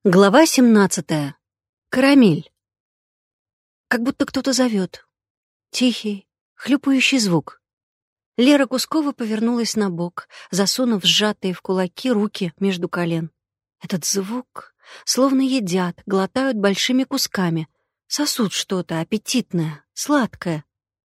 Глава 17. Карамель. Как будто кто-то зовет. Тихий, хлюпающий звук. Лера Кускова повернулась на бок, засунув сжатые в кулаки руки между колен. Этот звук словно едят, глотают большими кусками, сосут что-то аппетитное, сладкое.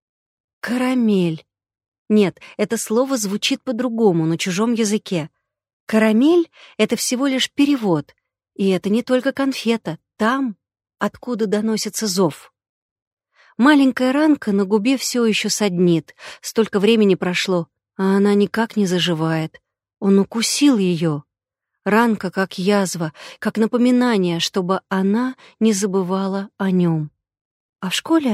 Карамель. Нет, это слово звучит по-другому, на чужом языке. Карамель — это всего лишь перевод. И это не только конфета, там, откуда доносится зов. Маленькая ранка на губе все еще саднит, столько времени прошло, а она никак не заживает. Он укусил ее. Ранка как язва, как напоминание, чтобы она не забывала о нем. А в школе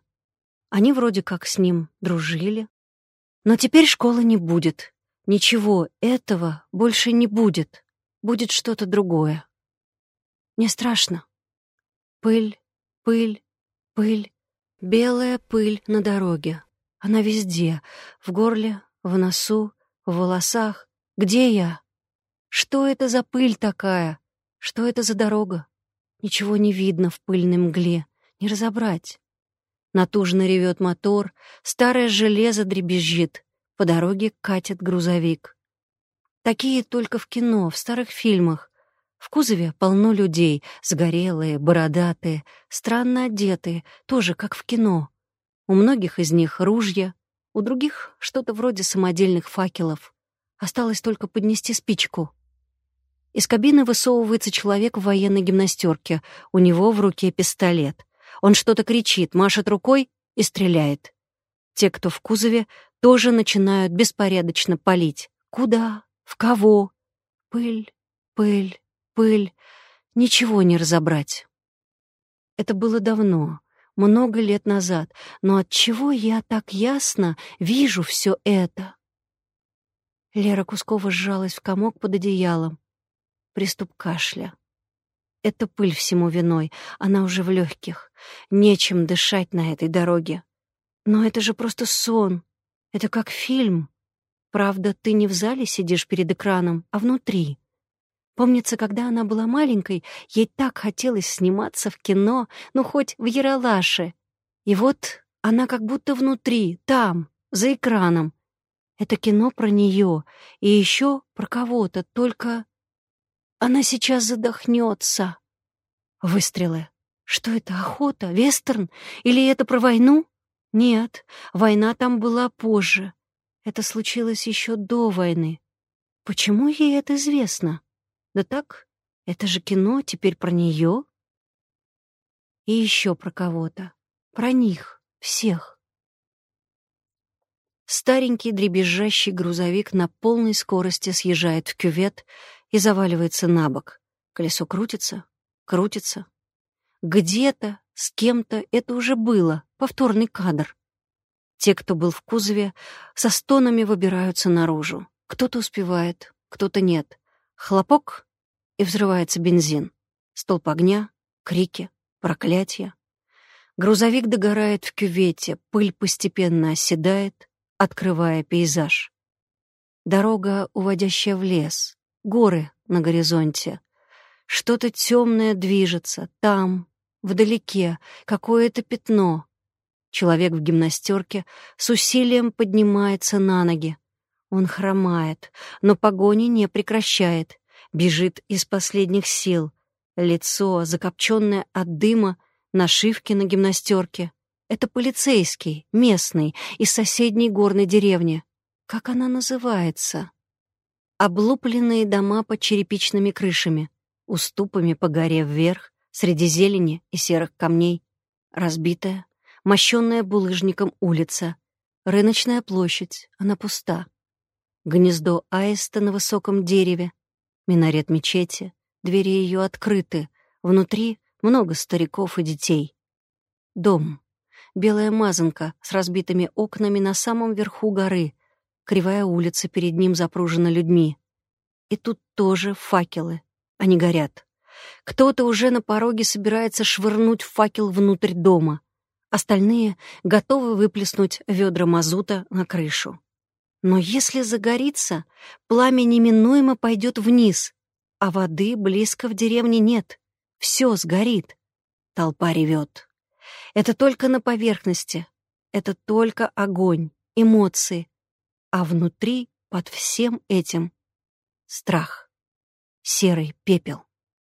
они вроде как с ним дружили. Но теперь школы не будет. Ничего этого больше не будет. Будет что-то другое. Мне страшно. Пыль, пыль, пыль. Белая пыль на дороге. Она везде. В горле, в носу, в волосах. Где я? Что это за пыль такая? Что это за дорога? Ничего не видно в пыльной мгле. Не разобрать. Натужно ревет мотор. Старое железо дребезжит. По дороге катит грузовик. Такие только в кино, в старых фильмах. В кузове полно людей, сгорелые, бородатые, странно одетые, тоже как в кино. У многих из них ружья, у других что-то вроде самодельных факелов. Осталось только поднести спичку. Из кабины высовывается человек в военной гимнастерке. У него в руке пистолет. Он что-то кричит, машет рукой и стреляет. Те, кто в кузове, тоже начинают беспорядочно палить. Куда? В кого? Пыль, пыль. Пыль. Ничего не разобрать. Это было давно, много лет назад, но отчего я так ясно вижу все это? Лера Кускова сжалась в комок под одеялом. Приступ кашля. Это пыль всему виной, она уже в легких. Нечем дышать на этой дороге. Но это же просто сон. Это как фильм. Правда, ты не в зале сидишь перед экраном, а внутри. Помнится, когда она была маленькой, ей так хотелось сниматься в кино, ну, хоть в «Ералаше». И вот она как будто внутри, там, за экраном. Это кино про нее и еще про кого-то, только она сейчас задохнется. Выстрелы. Что это, охота, вестерн? Или это про войну? Нет, война там была позже. Это случилось еще до войны. Почему ей это известно? Да так, это же кино теперь про нее. И еще про кого-то. Про них, всех. Старенький дребезжащий грузовик на полной скорости съезжает в кювет и заваливается на бок. Колесо крутится, крутится. Где-то, с кем-то это уже было, повторный кадр. Те, кто был в кузове, со стонами выбираются наружу. Кто-то успевает, кто-то нет. Хлопок — и взрывается бензин. Столб огня, крики, проклятия. Грузовик догорает в кювете, пыль постепенно оседает, открывая пейзаж. Дорога, уводящая в лес, горы на горизонте. Что-то темное движется, там, вдалеке, какое-то пятно. Человек в гимнастерке с усилием поднимается на ноги. Он хромает, но погони не прекращает. Бежит из последних сил. Лицо, закопченное от дыма, нашивки на гимнастерке. Это полицейский, местный, из соседней горной деревни. Как она называется? Облупленные дома под черепичными крышами, уступами по горе вверх, среди зелени и серых камней. Разбитая, мощенная булыжником улица. Рыночная площадь, она пуста. Гнездо аиста на высоком дереве. Минарет мечети, двери ее открыты, внутри много стариков и детей. Дом. Белая мазанка с разбитыми окнами на самом верху горы. Кривая улица перед ним запружена людьми. И тут тоже факелы. Они горят. Кто-то уже на пороге собирается швырнуть факел внутрь дома. Остальные готовы выплеснуть ведра мазута на крышу. Но если загорится, пламя неминуемо пойдет вниз, а воды близко в деревне нет. Все сгорит. Толпа ревет. Это только на поверхности. Это только огонь, эмоции. А внутри, под всем этим, страх. Серый пепел.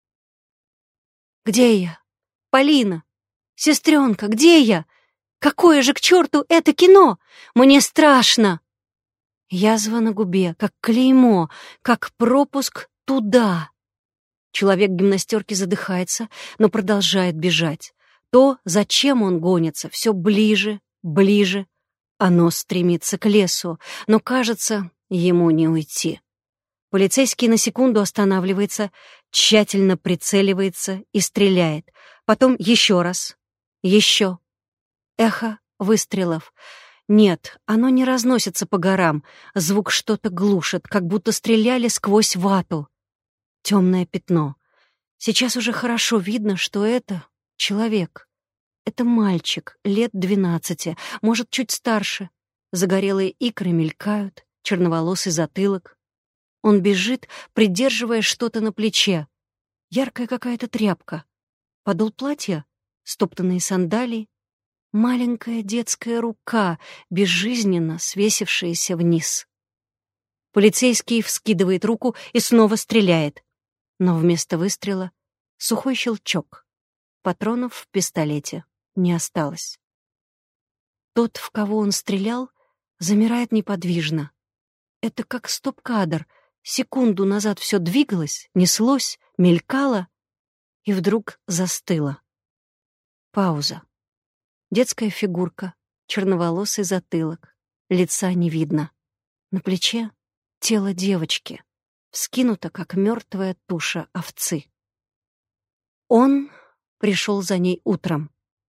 Где я? Полина! Сестренка, где я? Какое же к черту это кино? Мне страшно! Язва на губе, как клеймо, как пропуск туда. Человек в гимнастерке задыхается, но продолжает бежать. То, зачем он гонится, все ближе, ближе. Оно стремится к лесу, но, кажется, ему не уйти. Полицейский на секунду останавливается, тщательно прицеливается и стреляет. Потом еще раз. Еще. Эхо выстрелов. Нет, оно не разносится по горам. Звук что-то глушит, как будто стреляли сквозь вату. Темное пятно. Сейчас уже хорошо видно, что это человек. Это мальчик, лет 12, может, чуть старше. Загорелые икры мелькают, черноволосый затылок. Он бежит, придерживая что-то на плече. Яркая какая-то тряпка. Подол платья, стоптанные сандалии. Маленькая детская рука, безжизненно свесившаяся вниз. Полицейский вскидывает руку и снова стреляет. Но вместо выстрела сухой щелчок. Патронов в пистолете не осталось. Тот, в кого он стрелял, замирает неподвижно. Это как стоп-кадр. Секунду назад все двигалось, неслось, мелькало, и вдруг застыло. Пауза. Детская фигурка, черноволосый затылок, лица не видно. На плече тело девочки, вскинуто, как мертвая туша овцы. Он пришел за ней утром.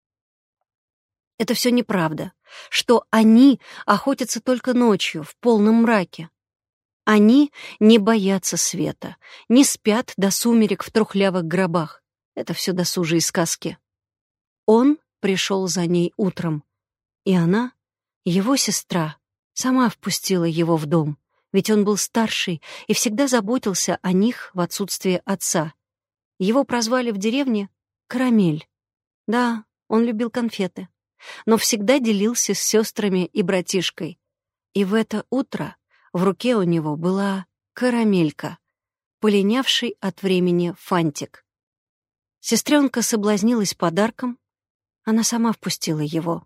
Это все неправда, что они охотятся только ночью, в полном мраке. Они не боятся света, не спят до сумерек в трухлявых гробах. Это все досужие сказки. Он пришел за ней утром, и она, его сестра, сама впустила его в дом, ведь он был старший и всегда заботился о них в отсутствие отца. Его прозвали в деревне Карамель. Да, он любил конфеты, но всегда делился с сестрами и братишкой. И в это утро в руке у него была карамелька, полинявший от времени фантик. Сестренка соблазнилась подарком, она сама впустила его.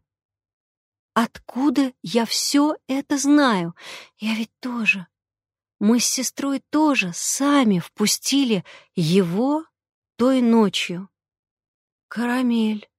Откуда я все это знаю? Я ведь тоже. Мы с сестрой тоже сами впустили его той ночью. Карамель.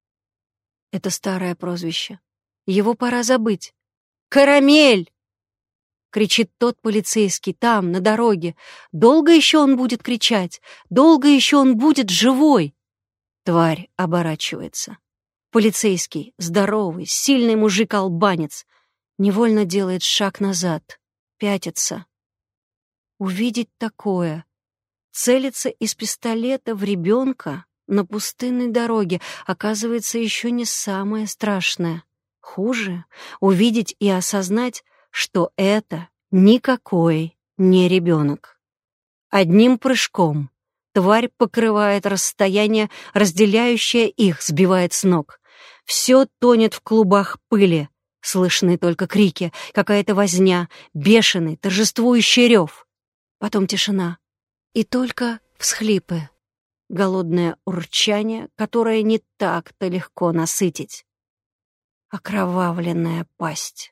Это старое прозвище. Его пора забыть. «Карамель!» — кричит тот полицейский там, на дороге. Долго еще он будет кричать? Долго еще он будет живой? Тварь оборачивается. Полицейский, здоровый, сильный мужик-албанец, невольно делает шаг назад, пятится. Увидеть такое, целиться из пистолета в ребенка на пустынной дороге, оказывается, еще не самое страшное. Хуже — увидеть и осознать, что это никакой не ребенок. Одним прыжком тварь покрывает расстояние, разделяющее их, сбивает с ног. Все тонет в клубах пыли. Слышны только крики, какая-то возня, бешеный, торжествующий рев. Потом тишина. И только всхлипы. Голодное урчание, которое не так-то легко насытить. Окровавленная пасть.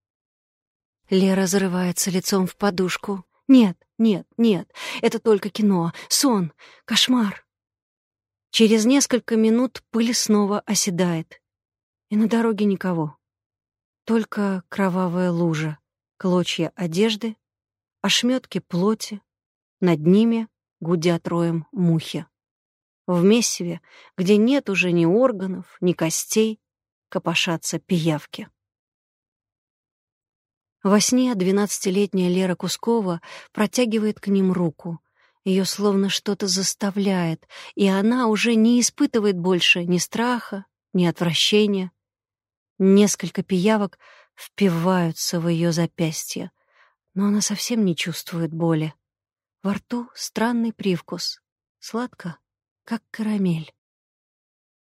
Лера зарывается лицом в подушку. Нет, нет, нет, это только кино, сон, кошмар. Через несколько минут пыль снова оседает. И на дороге никого. Только кровавая лужа, клочья одежды, ошметки плоти. Над ними гудят роем мухи. В месиве, где нет уже ни органов, ни костей, копошатся пиявки. Во сне 12-летняя Лера Кускова протягивает к ним руку. Ее словно что-то заставляет, и она уже не испытывает больше ни страха, ни отвращения. Несколько пиявок впиваются в ее запястье, но она совсем не чувствует боли. Во рту странный привкус. Сладко, как карамель.